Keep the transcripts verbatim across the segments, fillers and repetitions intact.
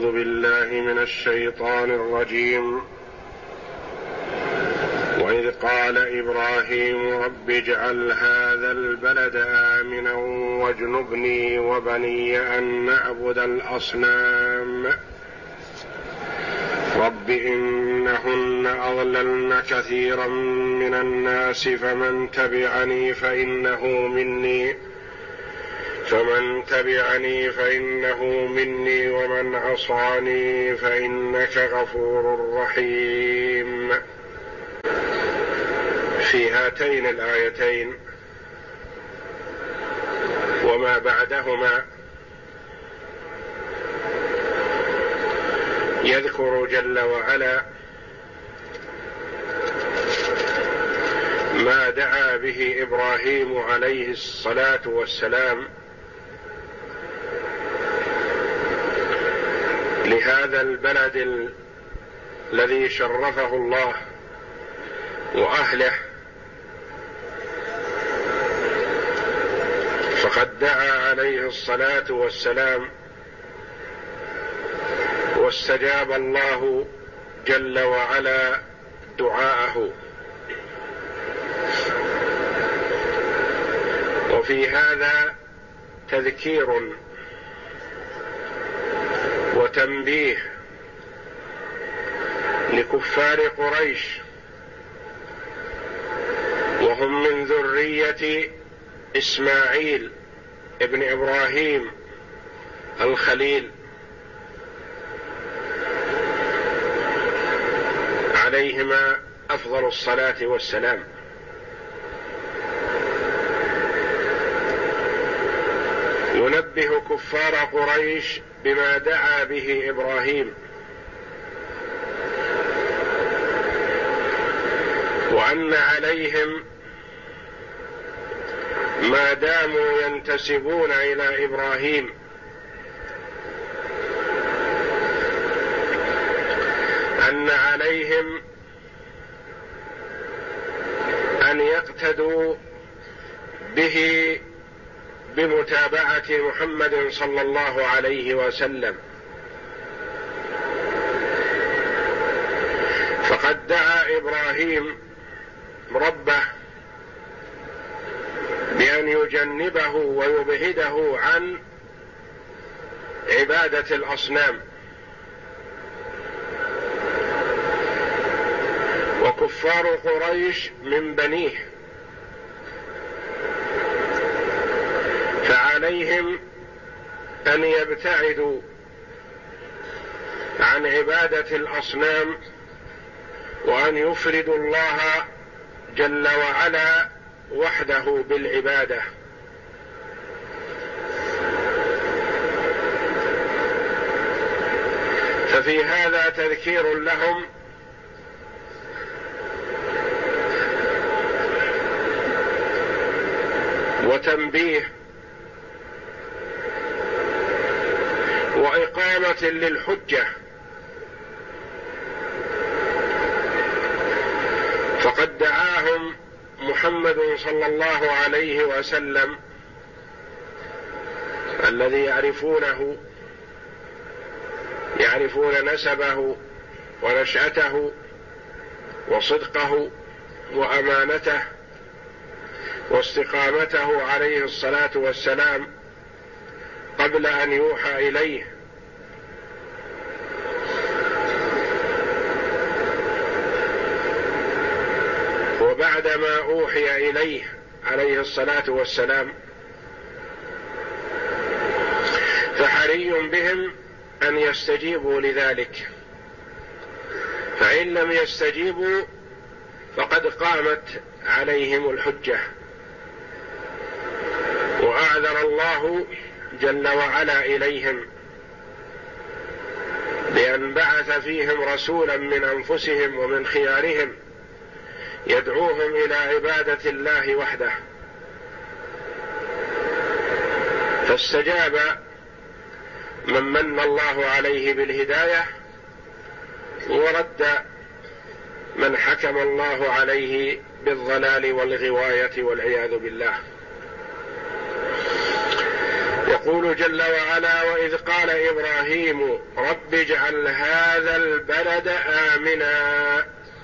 أعوذ بالله من الشيطان الرجيم. وإذ قال إبراهيم رب اجعل هذا البلد آمنا واجنبني وبني أن نعبد الأصنام رب إنهن أضللن كثيرا من الناس فمن تبعني فإنه مني فمن تبعني فإنه مني ومن عصاني فإنك غفور رحيم. في هاتين الآيتين وما بعدهما يذكر جل وعلا ما دعا به إبراهيم عليه الصلاة والسلام لهذا البلد ال... الذي شرفه الله وأهله، فقد دعا عليه الصلاة والسلام واستجاب الله جل وعلا دعاءه. وفي هذا تذكير وتنبيه لكفار قريش، وهم من ذرية إسماعيل ابن إبراهيم الخليل عليهما أفضل الصلاة والسلام. ينبه كفار قريش بما دعا به إبراهيم، وأن عليهم ما داموا ينتسبون إلى إبراهيم أن عليهم أن يقتدوا به بمتابعة محمد صلى الله عليه وسلم. فقد دعا إبراهيم ربه بأن يجنبه ويبعده عن عبادة الأصنام، وكفار قريش من بنيه، فعليهم أن يبتعدوا عن عبادة الأصنام وأن يفردوا الله جل وعلا وحده بالعبادة. ففي هذا تذكير لهم وتنبيه وإقامة للحجة. فقد دعاهم محمد صلى الله عليه وسلم الذي يعرفونه يعرفون نسبه ونشأته وصدقه وأمانته واستقامته عليه الصلاة والسلام قبل أن يوحى إليه، وبعدما أوحي إليه عليه الصلاة والسلام. فحري بهم أن يستجيبوا لذلك، فإن لم يستجيبوا فقد قامت عليهم الحجة، وأعذر الله جل وعلا إليهم بأن بعث فيهم رسولا من أنفسهم ومن خيارهم يدعوهم إلى عبادة الله وحده. فاستجاب من من الله عليه بالهداية، ورد من حكم الله عليه بالضلال والغواية والعياذ بالله. يقول جل وعلا: وإذ قال إبراهيم رب اجعل هذا البلد آمنا.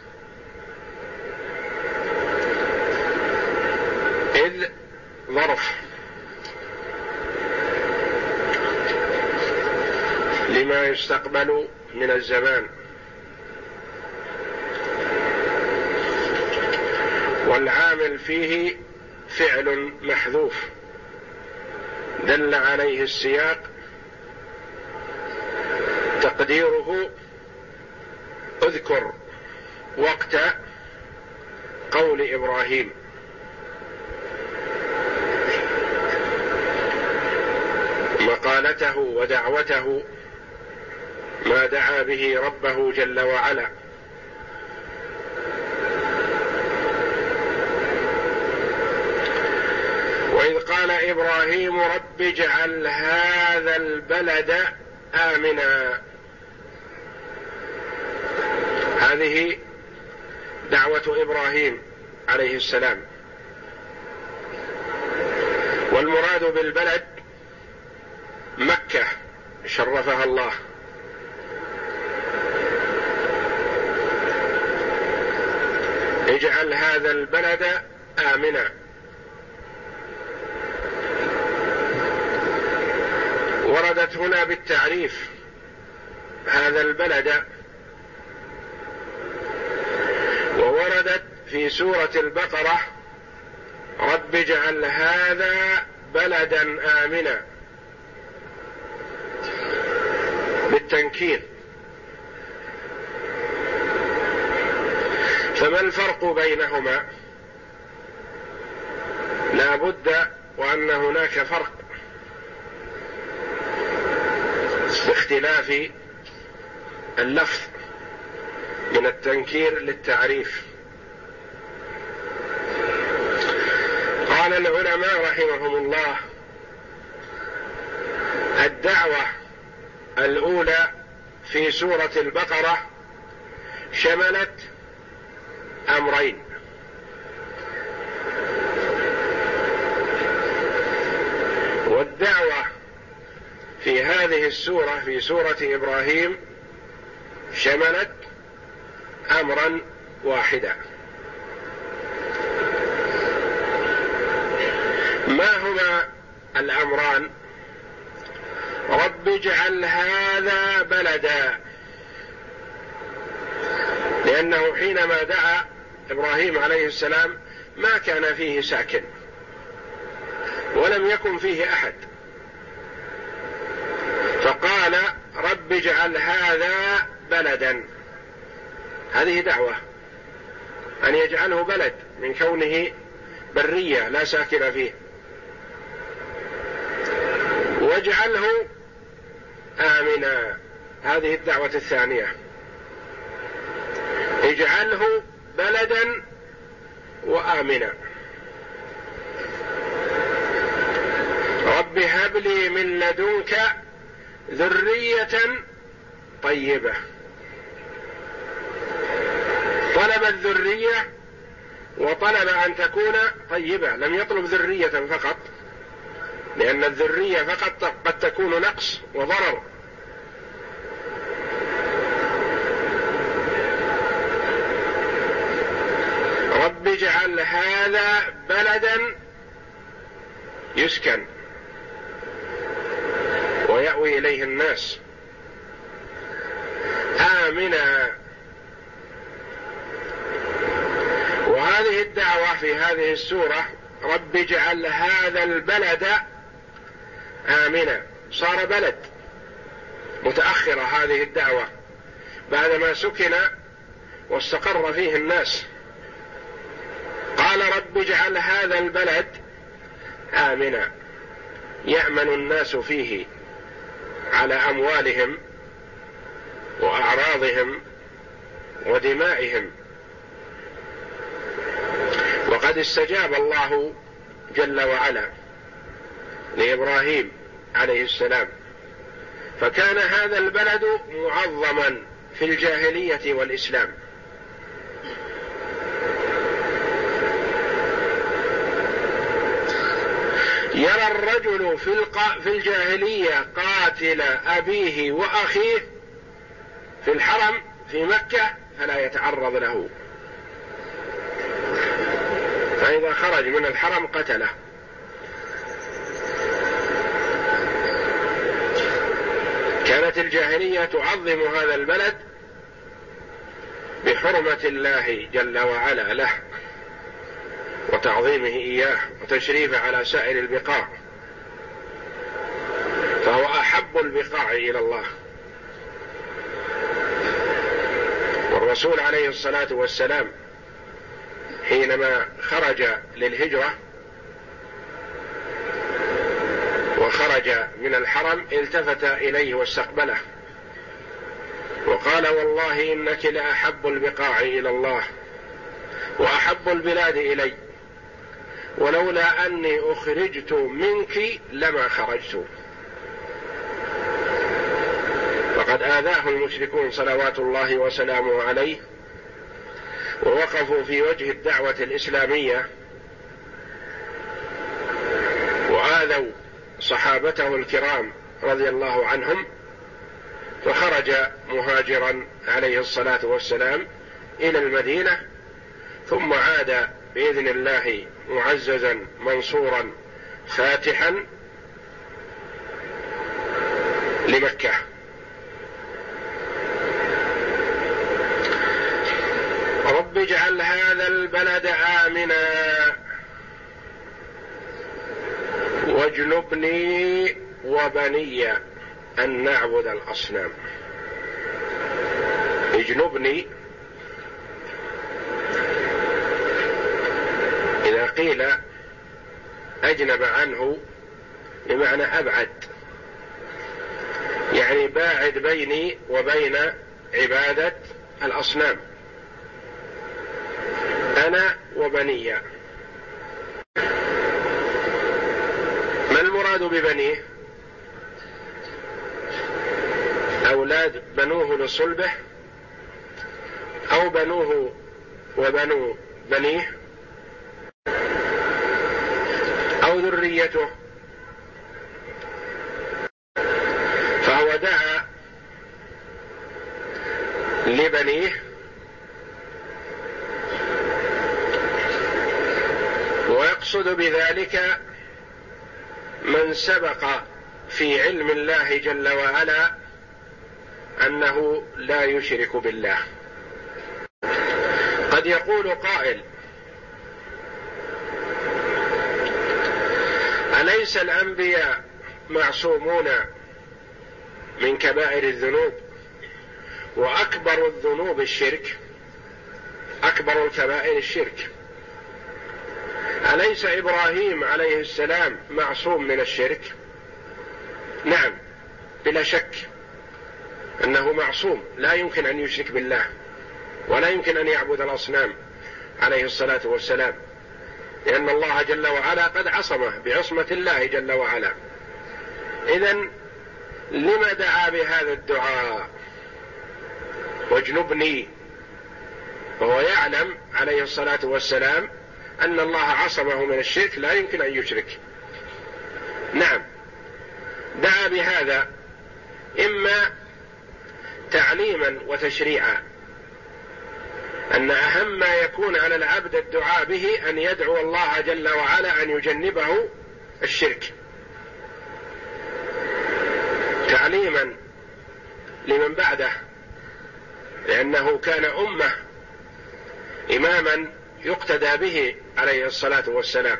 إذ ظرف لما يستقبل من الزمان، والعامل فيه فعل محذوف دل عليه السياق، تقديره اذكر وقت قول إبراهيم. مقالته ودعوته، ما دعا به ربه جل وعلا. وإذ قال إبراهيم رب اجعل هذا البلد آمنا. هذه دعوة إبراهيم عليه السلام، والمراد بالبلد مكة شرفها الله. اجعل هذا البلد آمنا. وردت هنا بالتعريف هذا البلد، ووردت في سورة البقرة رب اجعل هذا بلدا آمنا بالتنكير. فما الفرق بينهما؟ لا بد وأن هناك فرق باختلاف اللفظ من التنكير للتعريف. قال العلماء رحمهم الله: الدعوة الأولى في سورة البقرة شملت أمرين: والدعوة في هذه السورة في سورة إبراهيم شملت أمرا واحدا. ما هما الأمران؟ رب اجعل هذا بلدا، لأنه حينما دعا إبراهيم عليه السلام ما كان فيه ساكن ولم يكن فيه أحد، فقال رب اجعل هذا بلدا. هذه دعوة أن يجعله بلد من كونه برية لا ساكن فيه، واجعله آمنا. هذه الدعوة الثانية: اجعله بلدا وآمنا. رب هب لي من لدنك ذرية طيبة. طلب الذرية وطلب أن تكون طيبة، لم يطلب ذرية فقط، لأن الذرية فقط قد تكون نقص وضرر. رب اجعل هذا بلدا يسكن ويأوي إليه الناس آمنا. وهذه الدعوة في هذه السورة رب اجعل هذا البلد آمنا، صار بلد متأخرة هذه الدعوة بعدما سكن واستقر فيه الناس. قال رب اجعل هذا البلد آمنا، يأمن الناس فيه على أموالهم وأعراضهم ودمائهم. وقد استجاب الله جل وعلا لإبراهيم عليه السلام، فكان هذا البلد معظما في الجاهلية والإسلام. يرى الرجل في, الق... في الجاهلية قاتل أبيه وأخيه في الحرم في مكة فلا يتعرض له، فإذا خرج من الحرم قتله. كانت الجاهلية تعظم هذا البلد بحرمة الله جل وعلا له وتعظيمه إياه وتشريفه على سائر البقاع، فهو أحب البقاع إلى الله. والرسول عليه الصلاة والسلام حينما خرج للهجرة وخرج من الحرم التفت إليه واستقبله وقال: والله إنك لأحب البقاع إلى الله وأحب البلاد إلي، ولولا أني أخرجت منك لما خرجت. فقد آذاه المشركون صلوات الله وسلامه عليه، ووقفوا في وجه الدعوة الإسلامية وآذوا صحابته الكرام رضي الله عنهم، فخرج مهاجرا عليه الصلاة والسلام إلى المدينة، ثم عاد بإذن الله معززا منصورا فاتحا لمكة. رب اجعل هذا البلد آمنا واجنبني وبني أن نعبد الأصنام. اجنبني إذا قيل أجنب عنه بمعنى أبعد، يعني باعد بيني وبين عبادة الأصنام، أنا وبني. ما المراد ببنيه؟ أولاد بنوه لصلبه، أو بنوه وبنو بنيه، أو ذريته. فهو دعا لبنيه ويقصد بذلك من سبق في علم الله جل وعلا أنه لا يشرك بالله. قد يقول قائل: أليس الأنبياء معصومون من كبائر الذنوب، وأكبر الذنوب الشرك، أكبر الكبائر الشرك؟ أليس إبراهيم عليه السلام معصوم من الشرك؟ نعم بلا شك أنه معصوم، لا يمكن أن يشرك بالله ولا يمكن أن يعبد الأصنام عليه الصلاة والسلام، لأن الله جل وعلا قد عصمه بعصمة الله جل وعلا. إذن لما دعا بهذا الدعاء واجنبني؟ وهو يعلم عليه الصلاة والسلام أن الله عصمه من الشرك، لا يمكن أن يشرك. نعم دعا بهذا إما تعليما وتشريعا، أن أهم ما يكون على العبد الدعاء به أن يدعو الله جل وعلا أن يجنبه الشرك، تعليما لمن بعده، لأنه كان أمة إماما يقتدى به عليه الصلاة والسلام.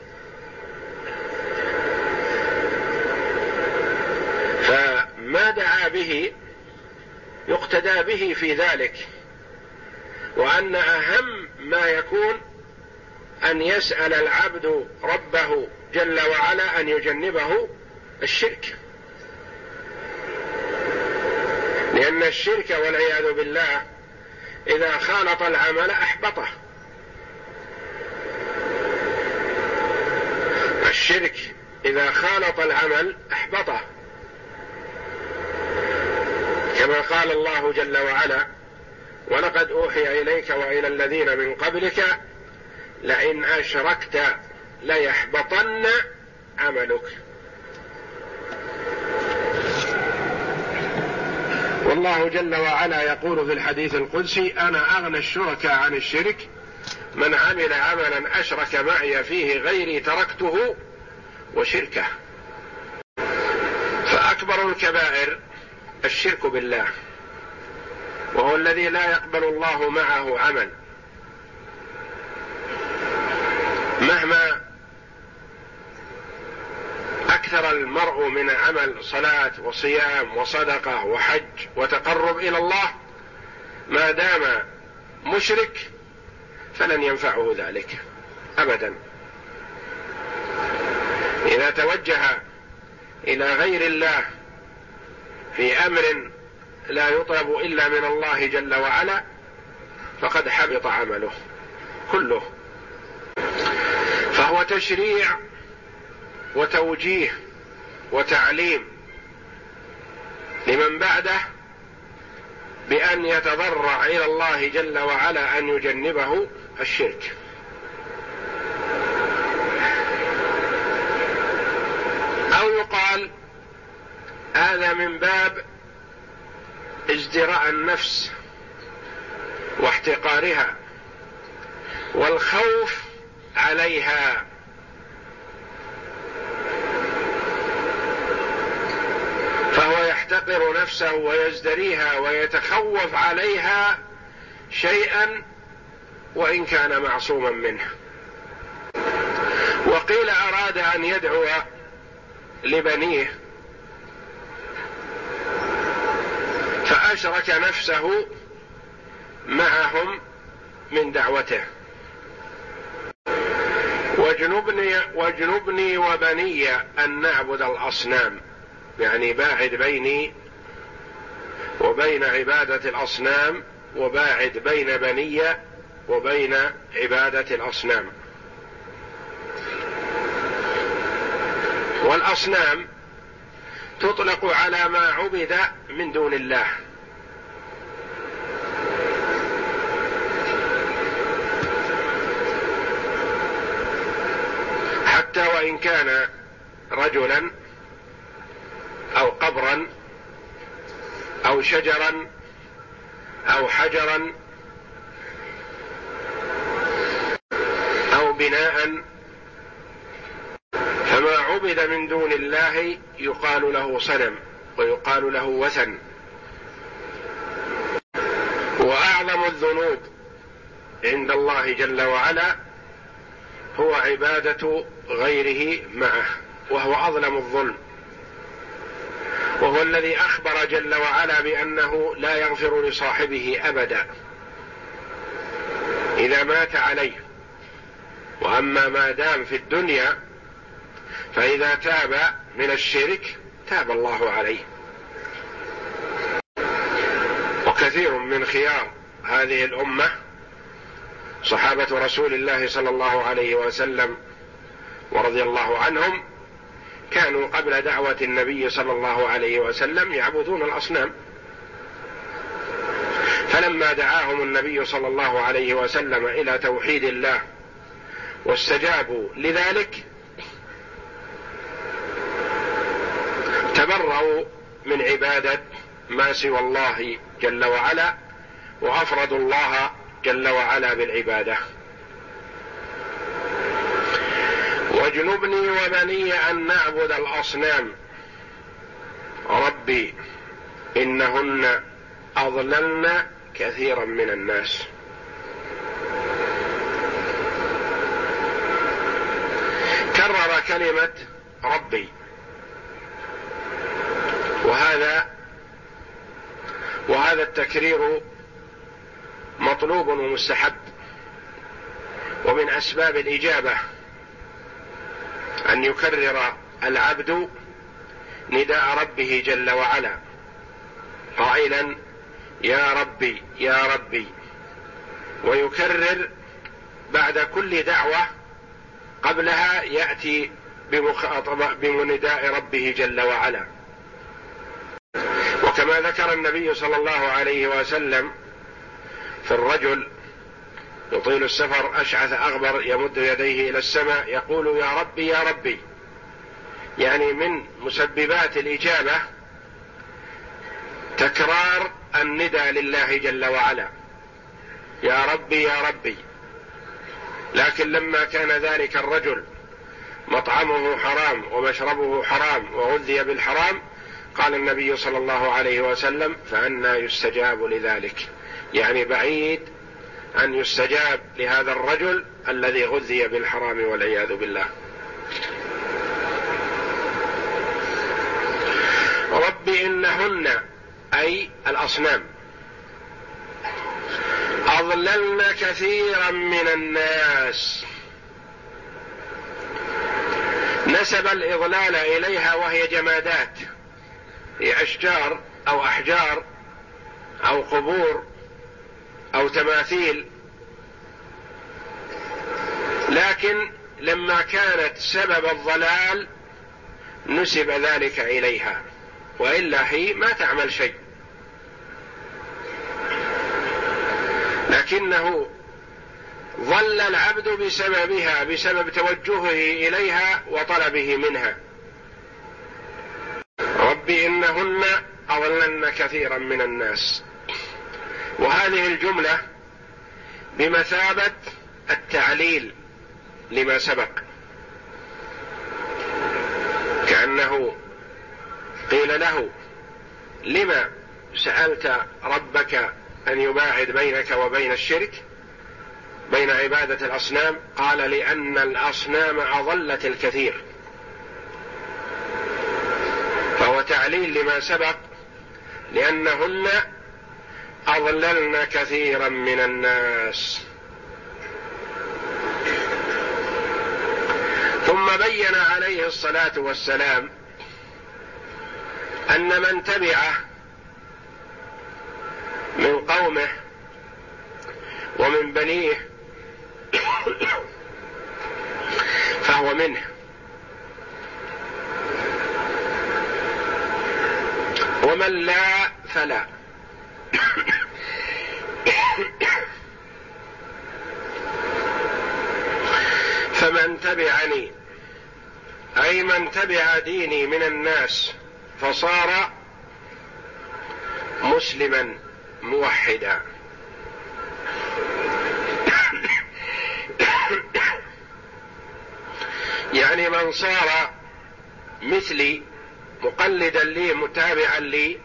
فما دعا به يقتدى به في ذلك، وأن أهم ما يكون أن يسأل العبد ربه جل وعلا أن يجنبه الشرك، لأن الشرك والعياذ بالله إذا خالط العمل أحبطه. الشرك إذا خالط العمل أحبطه، كما قال الله جل وعلا: ولقد أوحي إليك وإلى الذين من قبلك لئن أشركت ليحبطن عملك. والله جل وعلا يقول في الحديث القدسي: أنا أغنى الشركاء عن الشرك، من عمل عملا أشرك معي فيه غيري تركته وشركه. فأكبر الكبائر الشرك بالله، وهو الذي لا يقبل الله معه عمل، مهما أكثر المرء من عمل صلاة وصيام وصدقة وحج وتقرب إلى الله، ما دام مشرك فلن ينفعه ذلك أبدا. إذا توجه إلى غير الله في أمر لا يطلب إلا من الله جل وعلا فقد حبط عمله كله. فهو تشريع وتوجيه وتعليم لمن بعده بأن يتضرع إلى الله جل وعلا أن يجنبه الشرك. أو يقال هذا من باب ازدراء النفس واحتقارها والخوف عليها، فهو يحتقر نفسه ويزدريها ويتخوف عليها شيئا وإن كان معصوما منه. وقيل أراد أن يدعو لبنيه فأشرك نفسه معهم من دعوته: واجنبني, واجنبني وبني أن نعبد الأصنام، يعني باعد بيني وبين عبادة الأصنام، وباعد بين بني وبين عبادة الأصنام. والأصنام تطلق على ما عبد من دون الله، حتى وإن كان رجلا أو قبرا أو شجرا أو حجرا أو بناء، فما عبد من دون الله يقال له صنم ويقال له وثن. وأعظم الذنوب عند الله جل وعلا هو عبادة غيره معه، وهو أظلم الظلم، وهو الذي أخبر جل وعلا بأنه لا يغفر لصاحبه أبدا إذا مات عليه. وأما ما دام في الدنيا فإذا تاب من الشرك تاب الله عليه. وكثير من خيار هذه الأمة صحابة رسول الله صلى الله عليه وسلم ورضي الله عنهم كانوا قبل دعوة النبي صلى الله عليه وسلم يعبدون الأصنام، فلما دعاهم النبي صلى الله عليه وسلم إلى توحيد الله واستجابوا لذلك تبرؤوا من عبادة ما سوى الله جل وعلا، وأفردوا الله جل وعلا بالعبادة. واجنبني وبني أن نعبد الأصنام ربي إنهن أضللن كثيرا من الناس. كرر كلمة ربي، وهذا وهذا التكرير مطلوب ومستحب، ومن أسباب الإجابة أن يكرر العبد نداء ربه جل وعلا قائلا يا ربي يا ربي، ويكرر بعد كل دعوة قبلها يأتي بمخاطبة بنداء ربه جل وعلا. وكما ذكر النبي صلى الله عليه وسلم في الرجل يطيل السفر أشعث أغبر يمد يديه إلى السماء يقول يا ربي يا ربي، يعني من مسببات الإجابة تكرار النداء لله جل وعلا: يا ربي يا ربي. لكن لما كان ذلك الرجل مطعمه حرام ومشربه حرام وغذي بالحرام، قال النبي صلى الله عليه وسلم: فأنى يستجاب لذلك، يعني بعيد أن يستجاب لهذا الرجل الذي غذي بالحرام والعياذ بالله. رب إنهن أي الأصنام أضللن كثيرا من الناس. نسب الإضلال إليها وهي جمادات، هي أشجار أو أحجار أو قبور أو تماثيل، لكن لما كانت سبب الضلال نسب ذلك إليها، وإلا هي ما تعمل شيء، لكنه ظل العبد بسببها، بسبب توجهه إليها وطلبه منها. رب إنهن أضللن كثيرا من الناس، وهذه الجملة بمثابة التعليل لما سبق، كأنه قيل له: لما سألت ربك أن يباعد بينك وبين الشرك، بين عبادة الأصنام؟ قال: لأن الأصنام أضلت الكثير. فهو تعليل لما سبق، لأنهن أضللن كثيرا من الناس. ثم بين عليه الصلاة والسلام أن من تبعه من قومه ومن بنيه فهو منه، ومن لا فلا. فمن تبعني أي من تبع ديني من الناس فصار مسلما موحدا، يعني من صار مثلي مقلدا لي متابعا لي،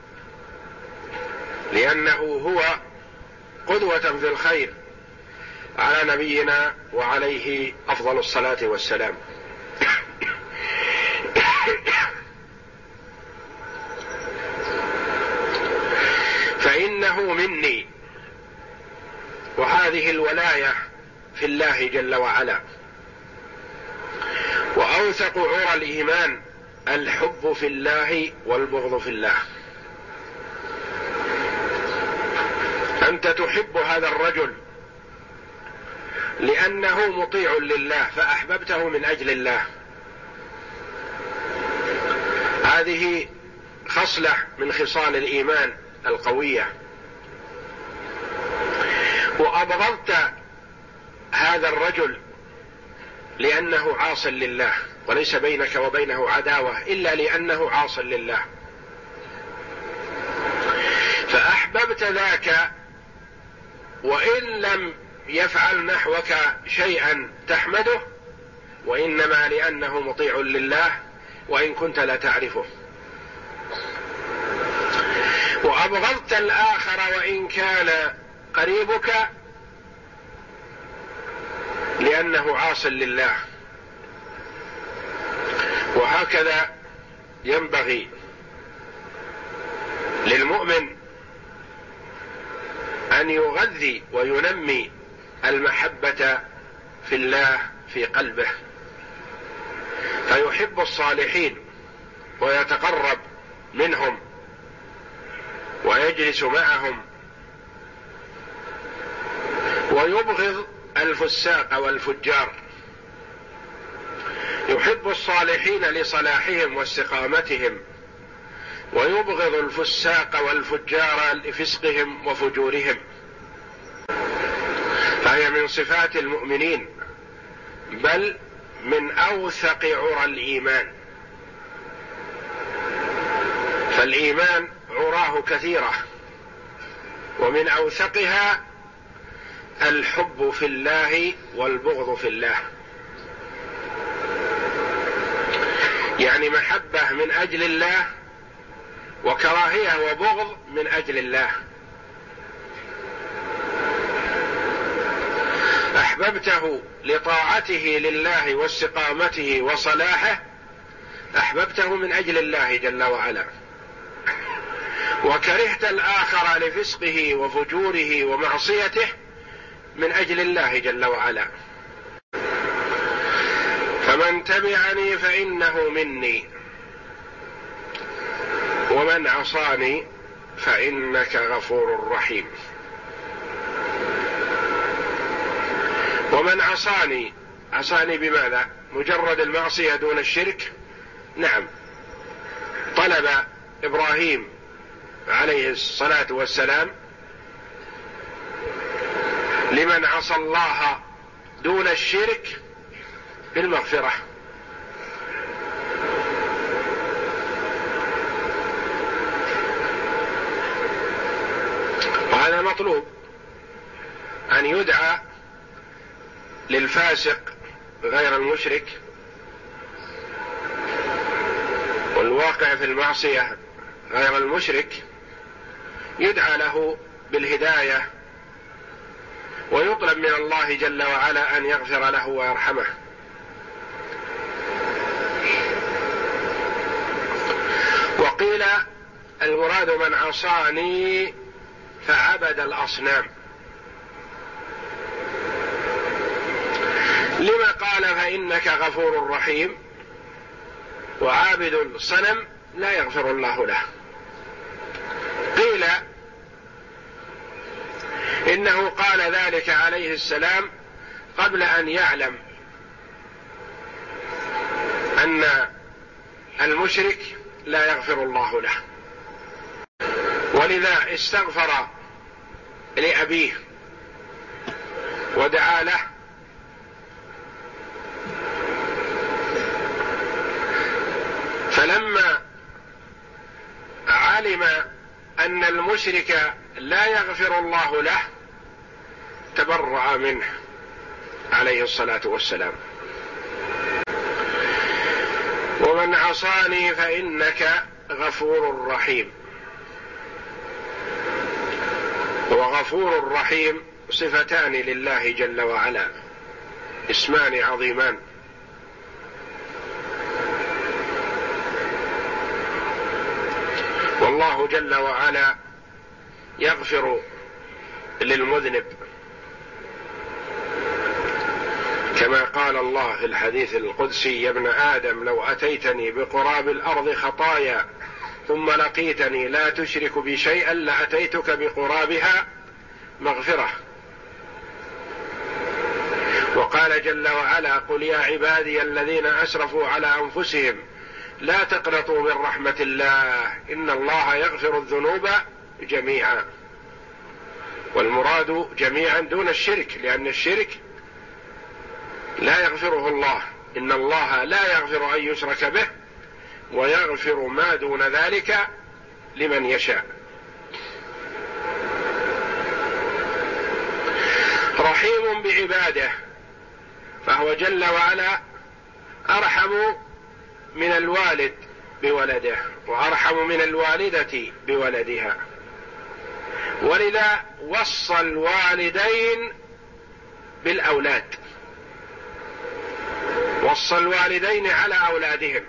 لأنه هو قدوة في الخير على نبينا وعليه أفضل الصلاة والسلام. فإنه مني، وهذه الولاية في الله جل وعلا. وأوثق عرى الإيمان الحب في الله والبغض في الله. أنت تحب هذا الرجل لأنه مطيع لله فأحببته من أجل الله، هذه خصلة من خصال الإيمان القوية. وأبغضت هذا الرجل لأنه عاص لله، وليس بينك وبينه عداوة إلا لأنه عاص لله، فأحببت ذاك وإن لم يفعل نحوك شيئا تحمده، وإنما لأنه مطيع لله وإن كنت لا تعرفه. وأبغضت الآخر وإن كان قريبك لأنه عاص لله. وهكذا ينبغي للمؤمن أن يغذي وينمي المحبة في الله في قلبه، فيحب الصالحين ويتقرب منهم ويجلس معهم، ويبغض الفساق والفجار. يحب الصالحين لصلاحهم واستقامتهم، ويبغض الفساق والفجار لفسقهم وفجورهم. فهي من صفات المؤمنين، بل من أوثق عرى الإيمان. فالإيمان عراه كثيرة، ومن أوثقها الحب في الله والبغض في الله، يعني محبة من أجل الله وكراهية وبغض من أجل الله. أحببته لطاعته لله واستقامته وصلاحه، أحببته من أجل الله جل وعلا، وكرهت الآخر لفسقه وفجوره ومعصيته من أجل الله جل وعلا. فمن تبعني فإنه مني، ومن عصاني فإنك غفور رحيم. ومن عصاني، عصاني بماذا؟ مجرد المعصية دون الشرك؟ نعم. طلب إبراهيم عليه الصلاة والسلام لمن عصى الله دون الشرك بالمغفرة، وهذا مطلوب، أن يدعى للفاسق غير المشرك والواقع في المعصية غير المشرك، يدعى له بالهداية ويطلب من الله جل وعلا أن يغفر له ويرحمه. وقيل المراد من عصاني فعبد الأصنام. لما قال فإنك غفور رحيم وعابد الصنم لا يغفر الله له؟ قيل إنه قال ذلك عليه السلام قبل أن يعلم أن المشرك لا يغفر الله له، ولذا استغفر لأبيه ودعا له، فلما علم أن المشرك لا يغفر الله له تبرأ منه عليه الصلاة والسلام. ومن عصاني فإنك غفور رحيم. وغفور رحيم صفتان لله جل وعلا، اسمان عظيمان. والله جل وعلا يغفر للمذنب، كما قال الله في الحديث القدسي: يا ابن آدم لو أتيتني بقراب الأرض خطايا ثم لقيتني لا تشرك بي شيئا لأتيتك بقرابها مغفرة. وقال جل وعلا: قل يا عبادي الذين أسرفوا على أنفسهم لا تقنطوا من رحمة الله إن الله يغفر الذنوب جميعا. والمراد جميعا دون الشرك، لأن الشرك لا يغفره الله، إن الله لا يغفر أن يشرك به ويغفر ما دون ذلك لمن يشاء. رحيم بعباده، فهو جل وعلا أرحم من الوالد بولده وأرحم من الوالدة بولدها، ولذا وصى الوالدين بالأولاد، وصى الوالدين على أولادهم.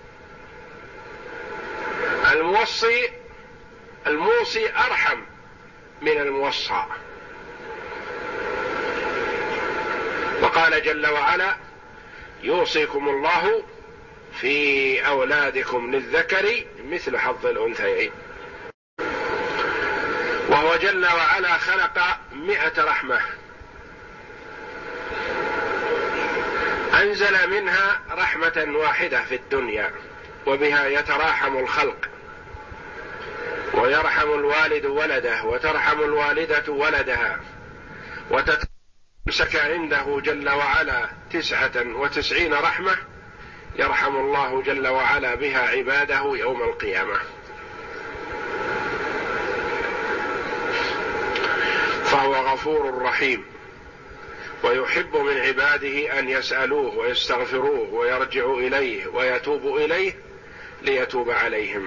الموصي الموصي أرحم من الموصى. وقال جل وعلا: يوصيكم الله في أولادكم للذكر مثل حظ الأنثيين. وهو جل وعلا خلق مئة رحمة، أنزل منها رحمة واحدة في الدنيا، وبها يتراحم الخلق، ويرحم الوالد ولده وترحم الوالدة ولدها، وتتمسك عنده جل وعلا تسعة وتسعين رحمة يرحم الله جل وعلا بها عباده يوم القيامة. فهو غفور رحيم، ويحب من عباده أن يسألوه ويستغفروه ويرجعوا إليه ويتوبوا إليه ليتوب عليهم.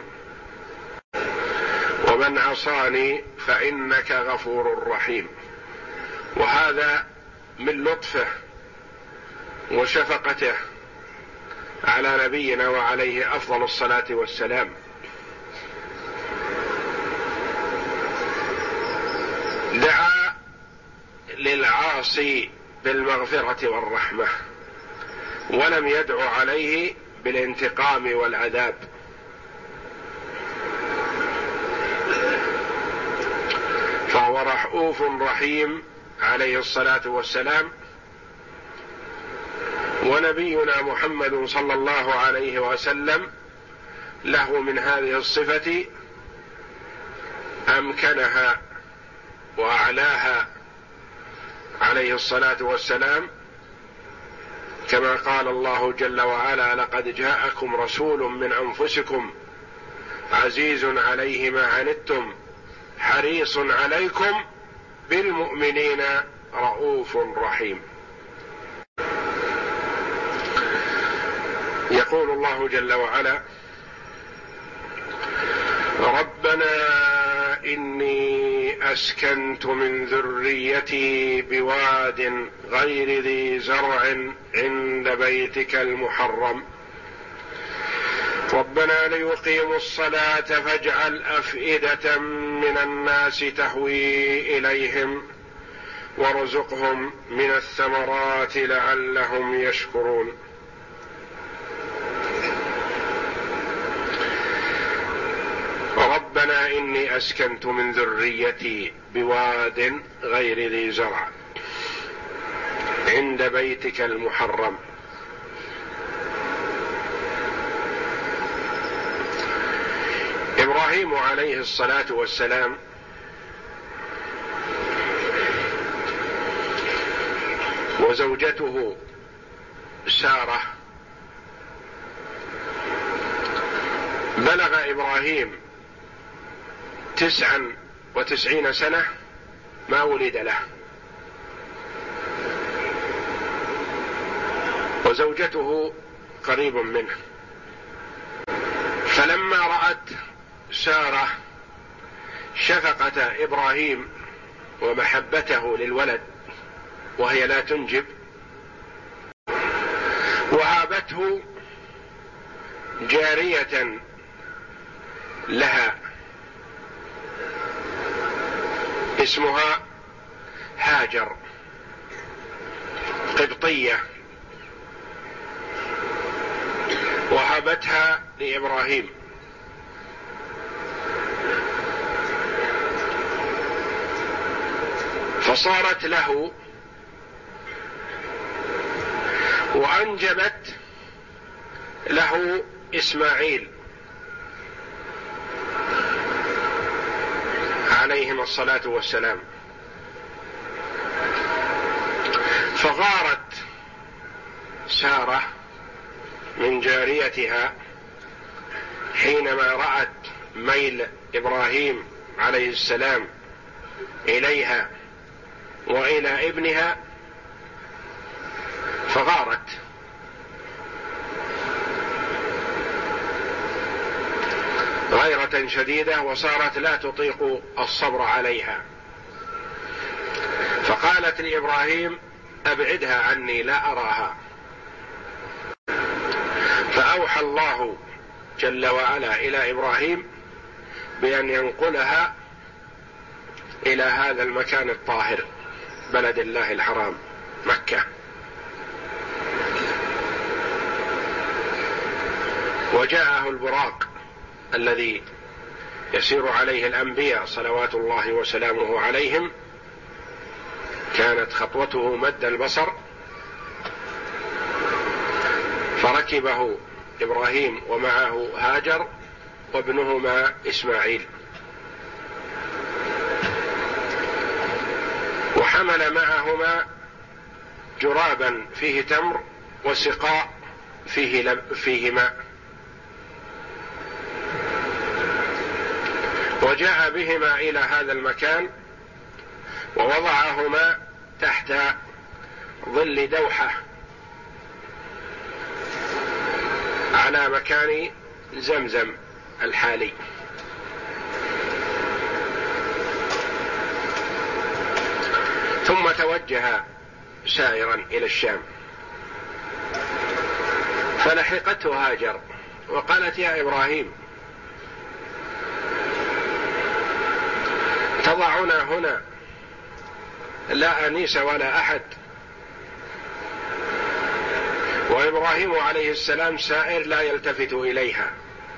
ومن عصاني فإنك غفور رحيم. وهذا من لطفه وشفقته على نبينا وعليه أفضل الصلاة والسلام. دعا للعاصي بالمغفرة والرحمة، ولم يدع عليه بالانتقام والعذاب. فهو رؤوف رحيم عليه الصلاة والسلام. ونبينا محمد صلى الله عليه وسلم له من هذه الصفة أمكنها وأعلاها عليه الصلاة والسلام، كما قال الله جل وعلا: لقد جاءكم رسول من أنفسكم عزيز عليه ما عنتم حريص عليكم بالمؤمنين رؤوف رحيم. يقول الله جل وعلا: ربنا إني أسكنت من ذريتي بواد غير ذي زرع عند بيتك المحرم ربنا ليقيموا الصلاة فاجعل أفئدة من الناس تهوي إليهم وارزقهم من الثمرات لعلهم يشكرون. ربنا إني أسكنت من ذريتي بواد غير ذي زرع عند بيتك المحرم. إبراهيم عليه الصلاة والسلام وزوجته سارة بلغ إبراهيم تسعا وتسعين سنة ما ولد له، وزوجته قريب منه. فلما رأت سارة شفقة إبراهيم ومحبته للولد وهي لا تنجب، وهابته جارية لها اسمها هاجر قبطية، وهبتها لإبراهيم. فصارت له وأنجبت له إسماعيل عليهما الصلاة والسلام. فغارت سارة من جاريتها حينما رأت ميل إبراهيم عليه السلام إليها وإلى ابنها، فغارت غيرة شديدة وصارت لا تطيق الصبر عليها، فقالت لإبراهيم: أبعدها عني لا أراها. فأوحى الله جل وعلا إلى إبراهيم بأن ينقلها إلى هذا المكان الطاهر بلد الله الحرام مكة. وجاءه البراق الذي يسير عليه الأنبياء صلوات الله وسلامه عليهم، كانت خطوته مد البصر، فركبه إبراهيم ومعه هاجر وابنهما إسماعيل، وحمل معهما جرابا فيه تمر وسقاء فيه, لب فيه ماء، وجاء بهما إلى هذا المكان ووضعهما تحت ظل دوحة على مكان زمزم الحالي. ثم توجه سائرا إلى الشام، فلحقته هاجر وقالت: يا إبراهيم، تضعنا هنا لا أنيس ولا أحد، وإبراهيم عليه السلام سائر لا يلتفت إليها.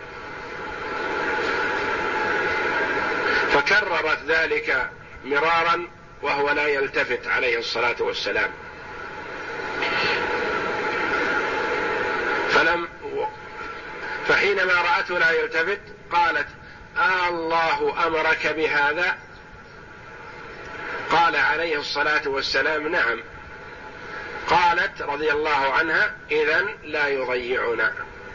فكررت ذلك مرارا وهو لا يلتفت عليه الصلاة والسلام. فلم فحينما رأته لا يلتفت قالت: آه الله أمرك بهذا؟ قال عليه الصلاة والسلام: نعم. قالت رضي الله عنها: إذن لا يضيعنا،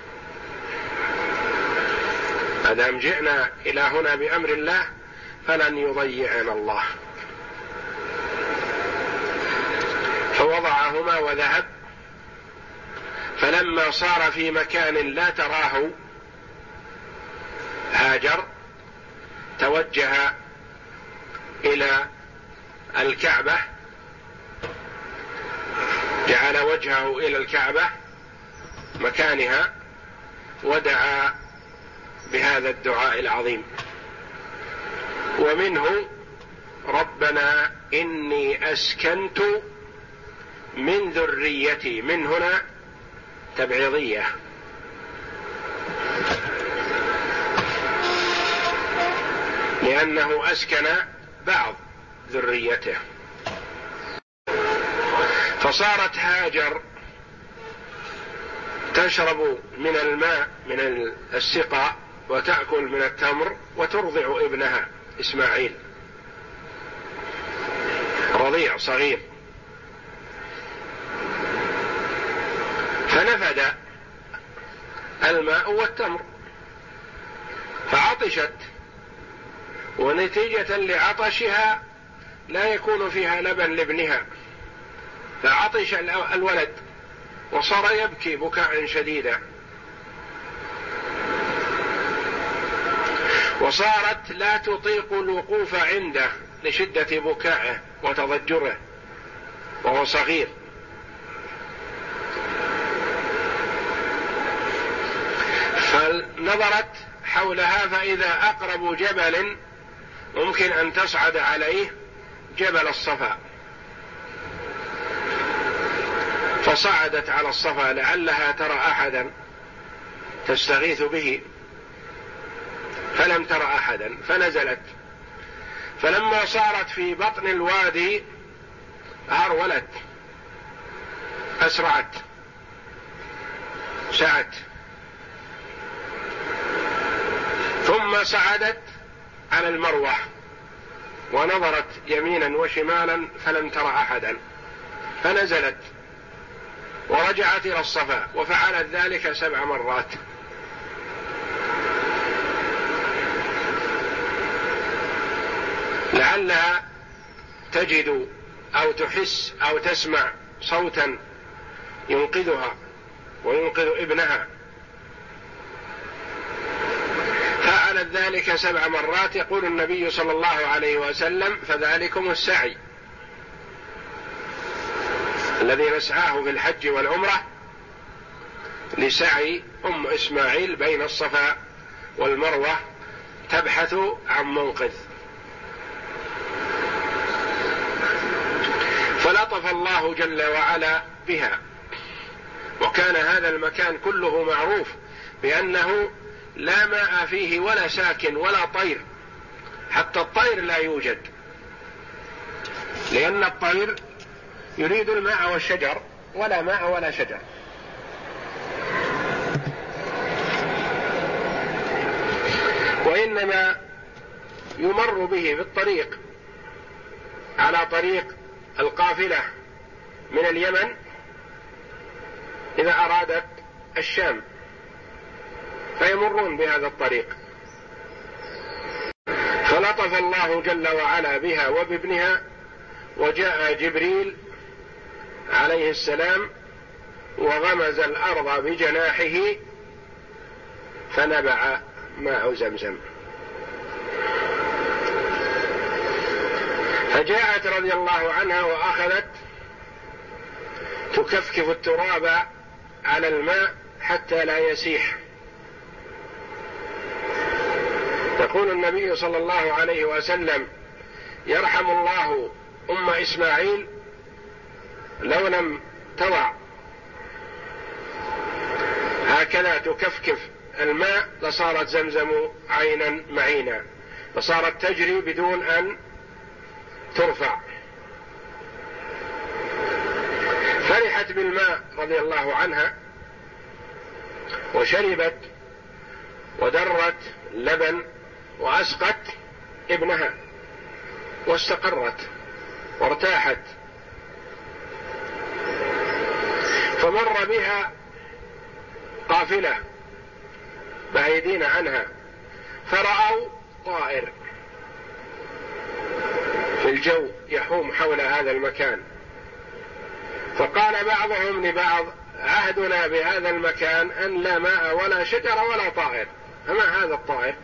أدام جئنا إلى هنا بأمر الله فلن يضيعنا الله. فوضعهما وذهب. فلما صار في مكان لا تراه هاجر توجه إلى الكعبة، جعل وجهه إلى الكعبة مكانها ودعا بهذا الدعاء العظيم، ومنه: ربنا إني أسكنت من ذريتي. من هنا تبعيضية، لأنه أسكن بعض ذريته. فصارت هاجر تشرب من الماء من السقاء وتأكل من التمر وترضع ابنها إسماعيل رضيع صغير. فنفد الماء والتمر فعطشت، ونتيجة لعطشها لا يكون فيها لبن لابنها، فعطش الولد وصار يبكي بكاء شديدا، وصارت لا تطيق الوقوف عنده لشدة بكائه وتضجره وهو صغير. فنظرت حولها فإذا أقرب جبل ممكن أن تصعد عليه جبل الصفا، فصعدت على الصفا لعلها ترى أحدا تستغيث به، فلم ترى أحدا فنزلت. فلما صارت في بطن الوادي هرولت، أسرعت، سعت، ثم صعدت على المروة ونظرت يمينا وشمالا فلم ترى أحدا، فنزلت ورجعت إلى الصفا وفعلت ذلك سبع مرات. لعلها تجد أو تحس أو تسمع صوتا ينقذها وينقذ ابنها، فعلت ذلك سبع مرات. يقول النبي صلى الله عليه وسلم: فذلكم السعي الذي نسعاه في الحج والعمرة لسعي أم إسماعيل بين الصفا والمروة تبحث عن منقذ. فلطف الله جل وعلا بها، وكان هذا المكان كله معروف بأنه لا ماء فيه ولا ساكن ولا طير، حتى الطير لا يوجد، لأن الطير يريد الماء والشجر ولا ماء ولا شجر. وإنما يمر به في الطريق على طريق القافلة من اليمن إذا أرادت الشام، فيمرون بهذا الطريق. فلطف الله جل وعلا بها وبابنها وجاء جبريل عليه السلام وغمز الأرض بجناحه فنبع ماء زمزم. فجاءت رضي الله عنها وأخذت تكفكف التراب على الماء حتى لا يسيح. يقول النبي صلى الله عليه وسلم: يرحم الله أم إسماعيل، لو لم تضع هكذا تكفكف الماء لصارت زمزم عينا معينا، فصارت تجري بدون أن ترفع. فرحت بالماء رضي الله عنها وشربت ودرت لبن وأسقت ابنها واستقرت وارتاحت. فمر بها قافلة بعيدين عنها فرأوا طائر في الجو يحوم حول هذا المكان، فقال بعضهم لبعض: عهدنا بهذا المكان أن لا ماء ولا شجر ولا طائر، فما هذا الطائر؟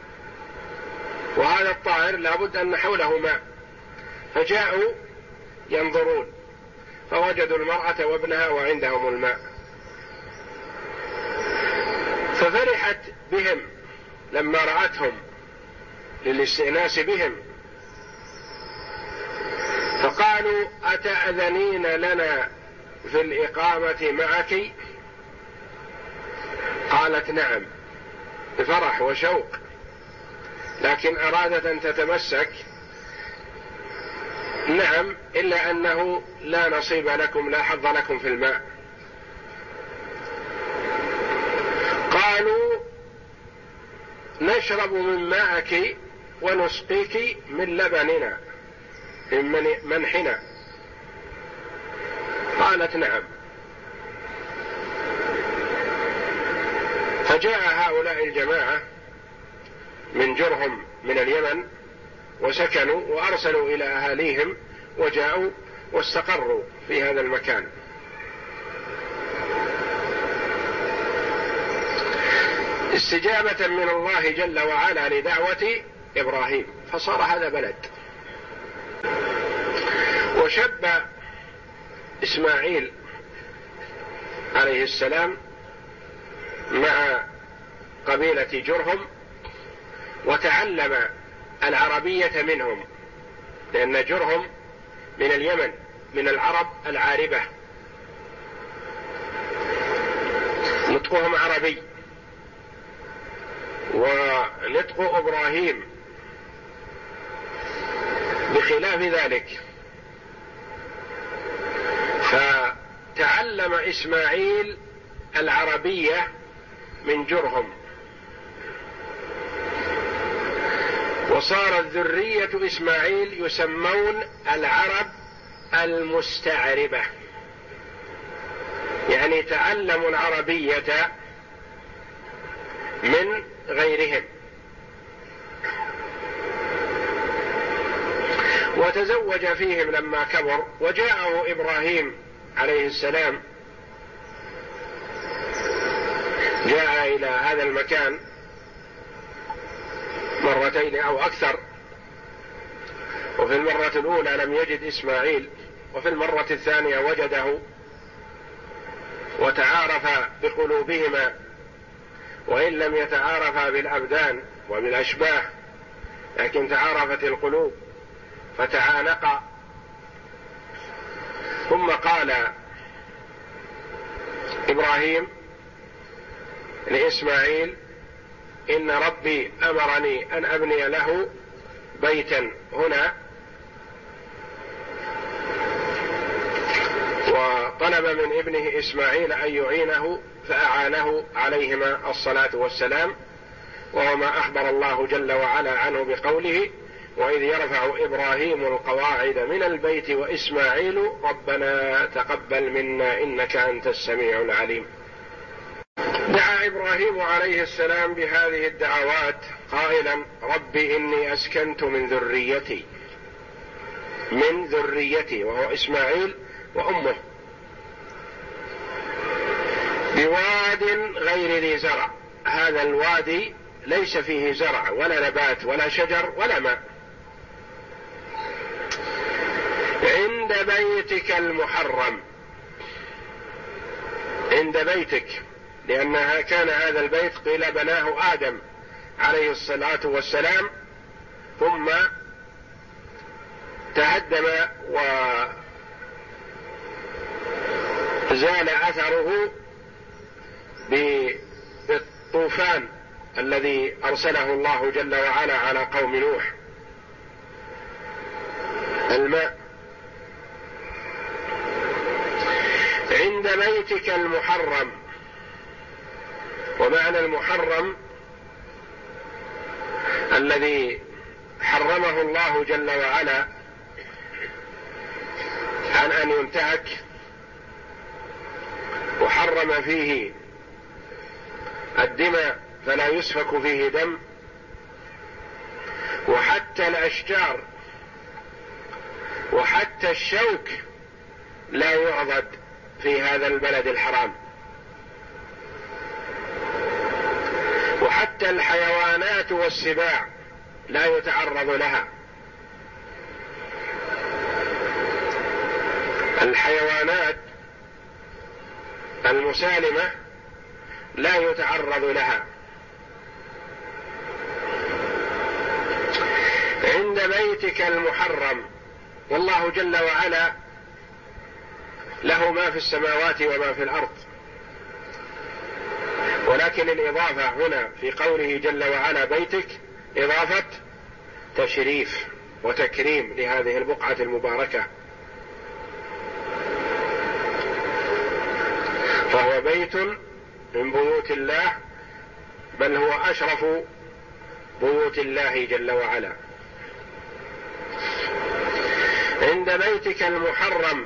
وهذا الطائر لابد أن حوله ماء. فجاءوا ينظرون فوجدوا المرأة وابنها وعندهم الماء، ففرحت بهم لما رأتهم للاستئناس بهم، فقالوا: أتأذنين لنا في الإقامة معك؟ قالت: نعم، بفرح وشوق، لكن أرادت أن تتمسك. نعم، إلا أنه لا نصيب لكم، لا حظ لكم في الماء. قالوا: نشرب من ماءك ونسقيك من لبننا من منحنا. قالت: نعم. فجاء هؤلاء الجماعة من جرهم من اليمن وسكنوا وأرسلوا إلى أهاليهم وجاءوا واستقروا في هذا المكان. استجابة من الله جل وعلا لدعوة إبراهيم، فصار هذا بلد. وشب إسماعيل عليه السلام مع قبيلة جرهم وتعلم العربية منهم، لأن جرهم من اليمن، من العرب العاربة، نطقهم عربي، ونطق إبراهيم بخلاف ذلك. فتعلم إسماعيل العربية من جرهم، وصارت ذرية إسماعيل يسمون العرب المستعربة، يعني تعلموا العربية من غيرهم. وتزوج فيهم لما كبر، وجاءه إبراهيم عليه السلام، جاء إلى هذا المكان مرتين أو أكثر، وفي المرة الأولى لم يجد إسماعيل، وفي المرة الثانية وجده وتعارف بقلوبهما، وإن لم يتعارفا بالأبدان وبالأشباه لكن تعارفت القلوب فتعانقا. ثم قال إبراهيم لإسماعيل: إن ربي أمرني أن أبني له بيتا هنا، وطلب من ابنه إسماعيل أن يعينه فأعانه عليهما الصلاة والسلام، وهو ما أخبر الله جل وعلا عنه بقوله: وإذ يرفع إبراهيم القواعد من البيت وإسماعيل ربنا تقبل منا إنك أنت السميع العليم. دعا إبراهيم عليه السلام بهذه الدعوات قائلا: رب إني أسكنت من ذريتي من ذريته وهو إسماعيل وأمه بواد غير ذي زرع. هذا الوادي ليس فيه زرع ولا نبات ولا شجر ولا ماء. عند بيتك المحرم، عند بيتك، لأنها كان هذا البيت قيل بناه آدم عليه الصلاة والسلام ثم تهدم وزال أثره بالطوفان الذي أرسله الله جل وعلا على قوم نوح، الماء. عند بيتك المحرم، ومعنى المحرم الذي حرمه الله جل وعلا عن أن ينتهك، وحرم فيه الدماء فلا يسفك فيه دم، وحتى الأشجار وحتى الشوك لا يعضد في هذا البلد الحرام، وحتى الحيوانات والسباع لا يتعرض لها. الحيوانات المسالمة لا يتعرض لها. عند بيتك المحرم، والله جل وعلا له ما في السماوات وما في الأرض، ولكن الإضافة هنا في قوله جل وعلا بيتك إضافة تشريف وتكريم لهذه البقعة المباركة، فهو بيت من بيوت الله، بل هو أشرف بيوت الله جل وعلا. عند بيتك المحرم،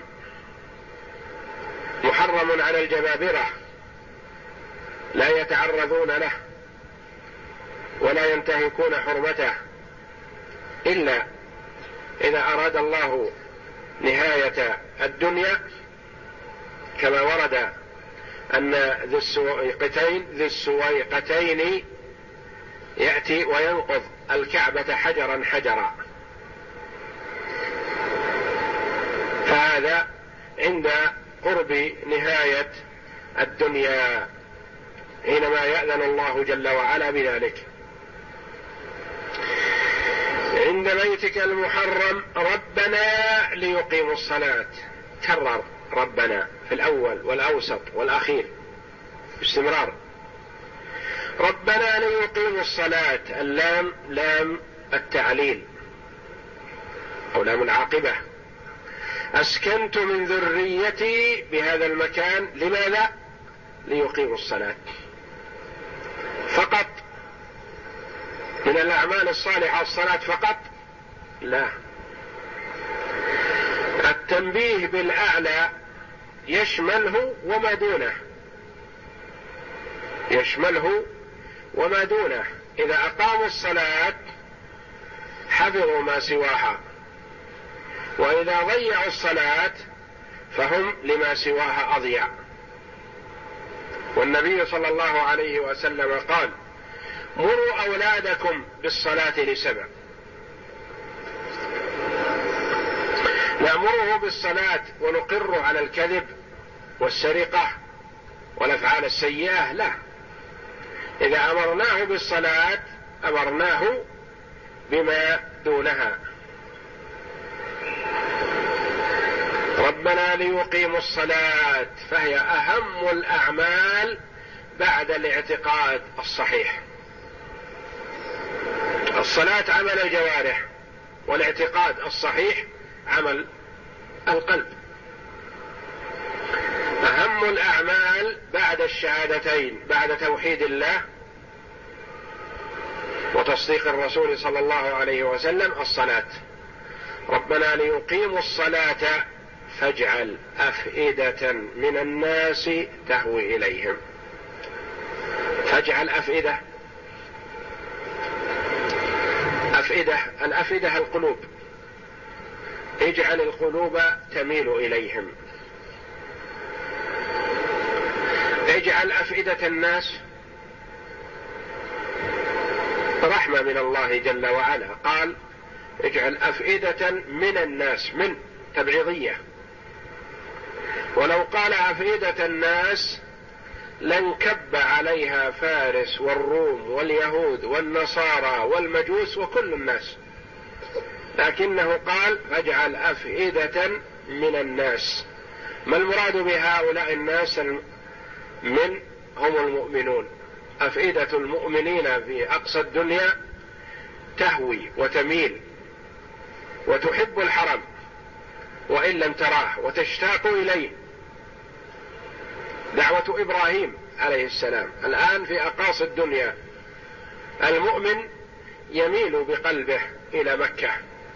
محرم على الجبابرة، لا يتعرضون له ولا ينتهكون حرمته إلا إذا أراد الله نهاية الدنيا، كما ورد أن ذي السويقتين ذي السويقتين يأتي وينقض الكعبة حجرا حجرا، فهذا عند قرب نهاية الدنيا حينما يأذن الله جل وعلا بذلك. عند بيتك المحرم ربنا ليقيموا الصلاة، كرر ربنا في الأول والأوسط والأخير باستمرار. ربنا ليقيموا الصلاة، اللام لام التعليل أو لام العاقبة. أسكنت من ذريتي بهذا المكان، لماذا؟ ليقيموا الصلاة فقط. من الأعمال الصالحة الصلاة فقط؟ لا، التنبيه بالأعلى يشمله وما دونه، يشمله وما دونه. إذا أقاموا الصلاة حفظوا ما سواها، وإذا ضيعوا الصلاة فهم لما سواها أضيع. والنبي صلى الله عليه وسلم قال: مروا أولادكم بالصلاة لسبع. نأمره بالصلاة ونقر على الكذب والسرقة والأفعال السيئة؟ لا، إذا أمرناه بالصلاة أمرناه بما دونها. ربنا ليقيموا الصلاة، فهي أهم الأعمال بعد الاعتقاد الصحيح. الصلاة عمل الجوارح، والاعتقاد الصحيح عمل القلب. أهم الأعمال بعد الشهادتين، بعد توحيد الله وتصديق الرسول صلى الله عليه وسلم، الصلاة. ربنا ليقيموا الصلاة فاجعل أفئدة من الناس تهوي إليهم. فاجعل أفئدة، أفئدة الأفئدة القلوب. اجعل القلوب تميل إليهم، اجعل أفئدة الناس رحمة من الله جل وعلا. قال اجعل أفئدة من الناس، من تبعيضية، ولو قال أفئدة الناس لانكب عليها فارس والروم واليهود والنصارى والمجوس وكل الناس، لكنه قال فاجعل أفئدة من الناس. ما المراد بهؤلاء الناس؟ من هم المؤمنون. أفئدة المؤمنين في أقصى الدنيا تهوي وتميل وتحب الحرم وإن لم تراه وتشتاق إليه. دعوة إبراهيم عليه السلام الآن في أقاصي الدنيا، المؤمن يميل بقلبه إلى مكة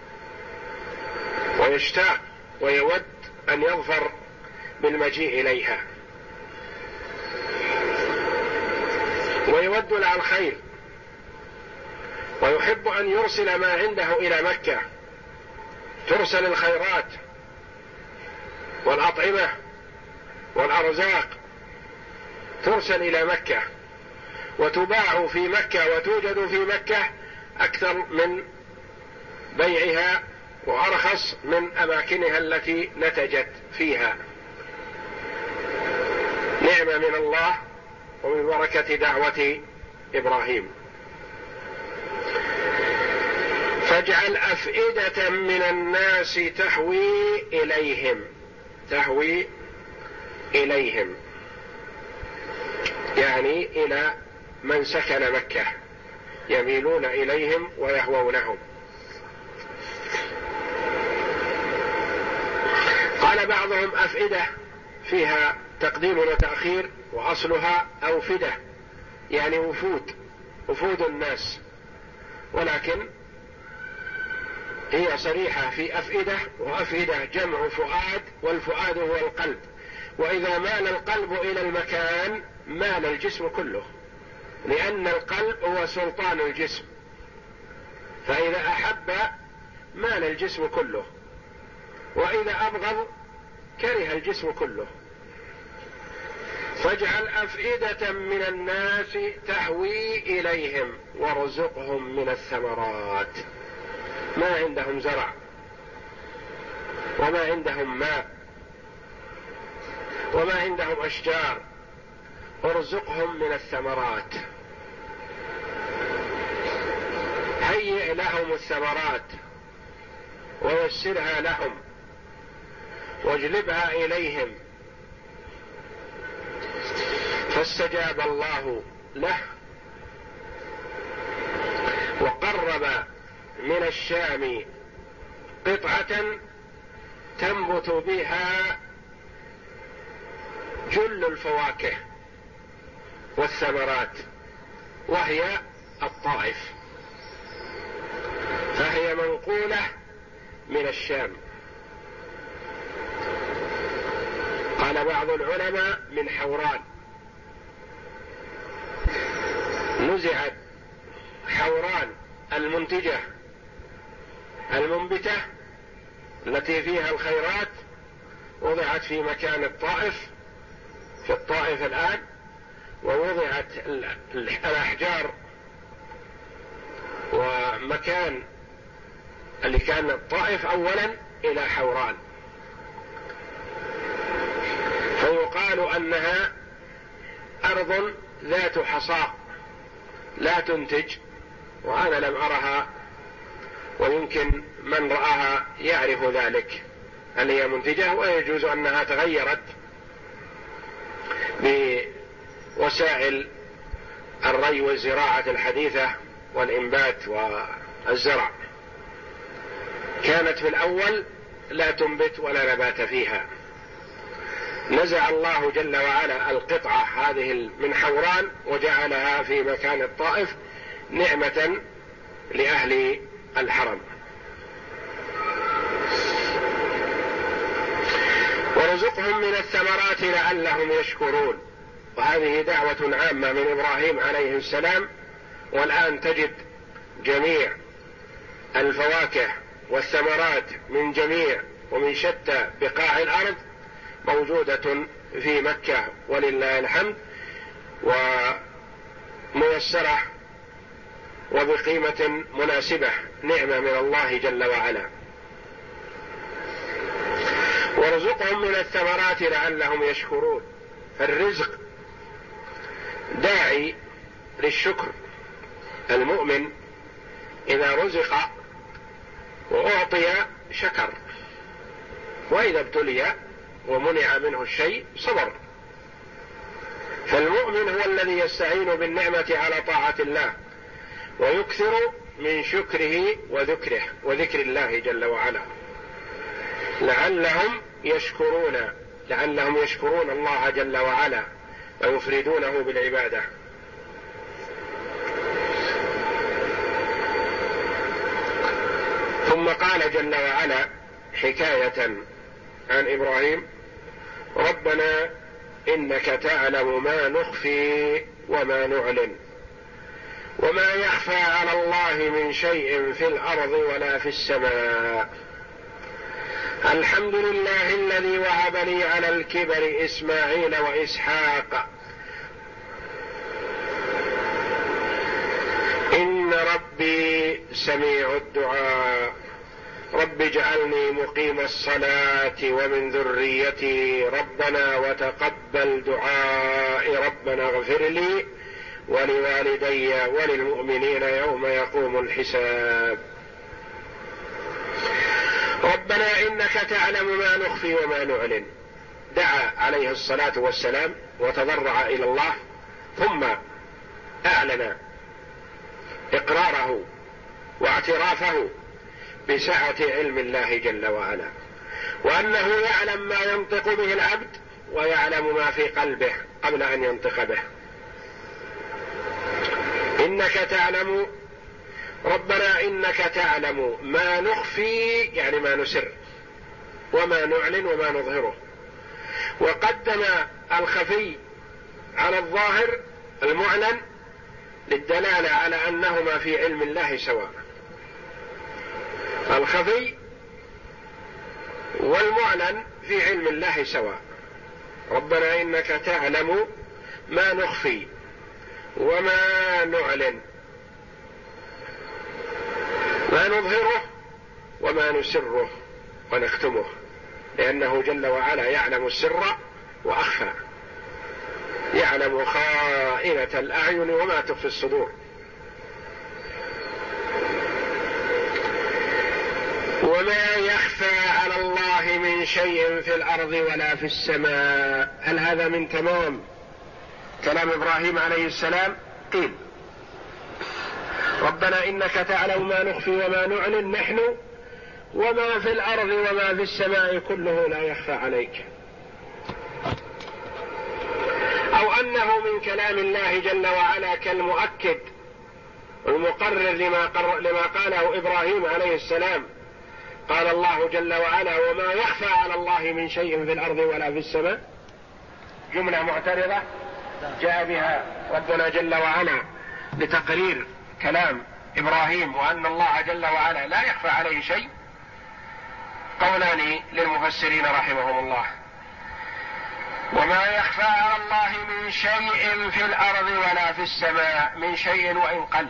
ويشتاق ويود أن يظفر بالمجيء إليها، ويود لها الخير، ويحب أن يرسل ما عنده إلى مكة، ترسل الخيرات والأطعمة والأرزاق ترسل إلى مكة وتباع في مكة وتوجد في مكة أكثر من بيعها وأرخص من أماكنها التي نتجت فيها. نعمة من الله ومن بركة دعوة إبراهيم. فاجعل أفئدة من الناس تهوي إليهم، تهوي إليهم يعني إلى من سكن مكة، يميلون إليهم ويهوونهم. قال بعضهم أفئدة فيها تقديم وتأخير، وأصلها أوفدة يعني وفود، وفود الناس، ولكن هي صريحة في أفئدة، وأفئدة جمع فؤاد، والفؤاد هو القلب، وإذا مال القلب إلى المكان مال الجسم كله، لأن القلب هو سلطان الجسم، فإذا أحب مال الجسم كله، وإذا أبغض كره الجسم كله. فاجعل أفئدة من الناس تهوي إليهم وارزقهم من الثمرات. ما عندهم زرع وما عندهم ماء وما عندهم أشجار، ارزقهم من الثمرات، هيئ لهم الثمرات ويسرها لهم واجلبها إليهم. فاستجاب الله له وقرب من الشام قطعة تنبت بها جل الفواكه والثمرات، وهي الطائف، فهي منقولة من الشام. قال بعض العلماء من حوران، نزعت حوران المنتجة المنبتة التي فيها الخيرات، وضعت في مكان الطائف، في الطائف الآن، ووضعت الأحجار ومكان اللي كان الطائف أولا إلى حوران، فيقال أنها أرض ذات حصاء لا تنتج، وأنا لم أرها، ويمكن من رآها يعرف ذلك، هل هي منتجة، ويجوز أنها تغيرت بوسائل الري والزراعة الحديثة والإنبات والزرع. كانت في الأول لا تنبت ولا نبات فيها، نزع الله جل وعلا القطعة هذه من حوران وجعلها في مكان الطائف نعمة لأهل الحرم. ورزقهم من الثمرات لعلهم يشكرون. وهذه دعوة عامة من إبراهيم عليه السلام، والآن تجد جميع الفواكه والثمرات من جميع ومن شتى بقاع الأرض موجودة في مكة ولله الحمد، وميسرة وبقيمة مناسبة، نعمة من الله جل وعلا. وارزقهم من الثمرات لعلهم يشكرون. الرزق داعي للشكر. المؤمن إذا رزق وأعطي شكر، وإذا ابتلي ومنع منه الشيء صبر. فالمؤمن هو الذي يستعين بالنعمة على طاعة الله ويكثر من شكره وذكره وذكر الله جل وعلا، لعلهم يشكرون لعلهم يشكرون الله جل وعلا ويفردونه بالعبادة. ثم قال جل وعلا حكاية عن إبراهيم: ربنا إنك تعلم ما نخفي وما نعلن وما يخفى على الله من شيء في الأرض ولا في السماء. الحمد لله الذي وهب لي على الكبر إسماعيل وإسحاق إن ربي سميع الدعاء رب اجعلني مقيم الصلاة ومن ذريتي ربنا وتقبل دعائي ربنا اغفر لي ولوالدي وللمؤمنين يوم يقوم الحساب. ربنا إنك تعلم ما نخفي وما نعلن. دعا عليه الصلاة والسلام وتضرع إلى الله، ثم أعلن إقراره واعترافه بسعة علم الله جل وعلا، وأنه يعلم ما ينطق به العبد ويعلم ما في قلبه قبل أن ينطق به. إنك تعلم، ربنا إنك تعلم ما نخفي يعني ما نسر، وما نعلن وما نظهره، وقدم الخفي على الظاهر المعلن للدلالة على أنهما في علم الله سواء. الخفي والمعلن في علم الله سواء. ربنا إنك تعلم ما نخفي وما نعلن، ما نظهره وما نسره ونكتمه، لأنه جل وعلا يعلم السر وأخفى، يعلم خائنة الأعين وما تخفي الصدور. وما يخفى على الله من شيء في الأرض ولا في السماء. هل هذا من تمام كلام إبراهيم عليه السلام؟ قيل: ربنا إنك تعلم ما نخفي وما نعلن نحن وما في الأرض وما في السماء كله لا يخفى عليك. أو أنه من كلام الله جل وعلا كالمؤكد المقرر لما, قر... لما قاله إبراهيم عليه السلام. قال الله جل وعلا: وما يخفى على الله من شيء في الأرض ولا في السماء. جملة معترضة جاء بها ربنا جل وعلا لتقرير كلام إبراهيم وأن الله جل وعلا لا يخفى عليه شيء. قولان للمفسرين رحمهم الله: وما يخفى على الله من شيء في الأرض ولا في السماء، من شيء وإن قل،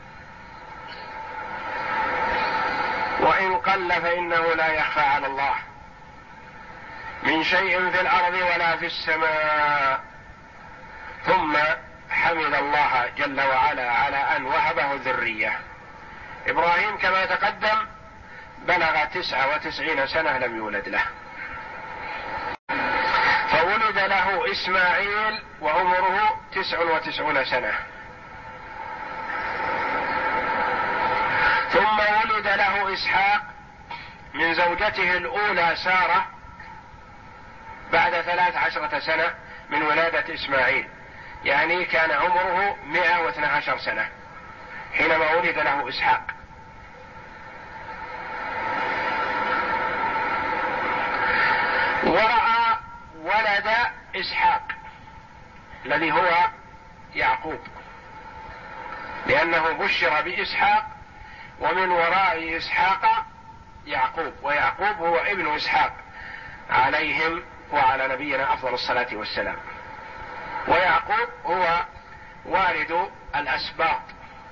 وإن قل فإنه لا يخفى على الله، من شيء في الأرض ولا في السماء. ثم حمد الله جل وعلا على أن وهبه الذرية. إبراهيم كما تقدم بلغ تسعة وتسعين سنة لم يولد له، فولد له إسماعيل وعمره تسع وتسعون سنة، ثم ولد له إسحاق من زوجته الأولى سارة بعد ثلاث عشرة سنة من ولادة إسماعيل، يعني كان عمره مئة واثنى عشر سنة حينما ولد له إسحاق. ورأى ولد إسحاق الذي هو يعقوب، لأنه بشر بإسحاق ومن وراء إسحاق يعقوب، ويعقوب هو ابن إسحاق عليهم وعلى نبينا أفضل الصلاة والسلام. ويعقوب هو والد الأسباط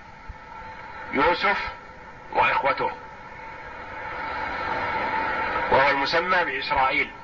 يوسف وإخوته، وهو المسمى بإسرائيل.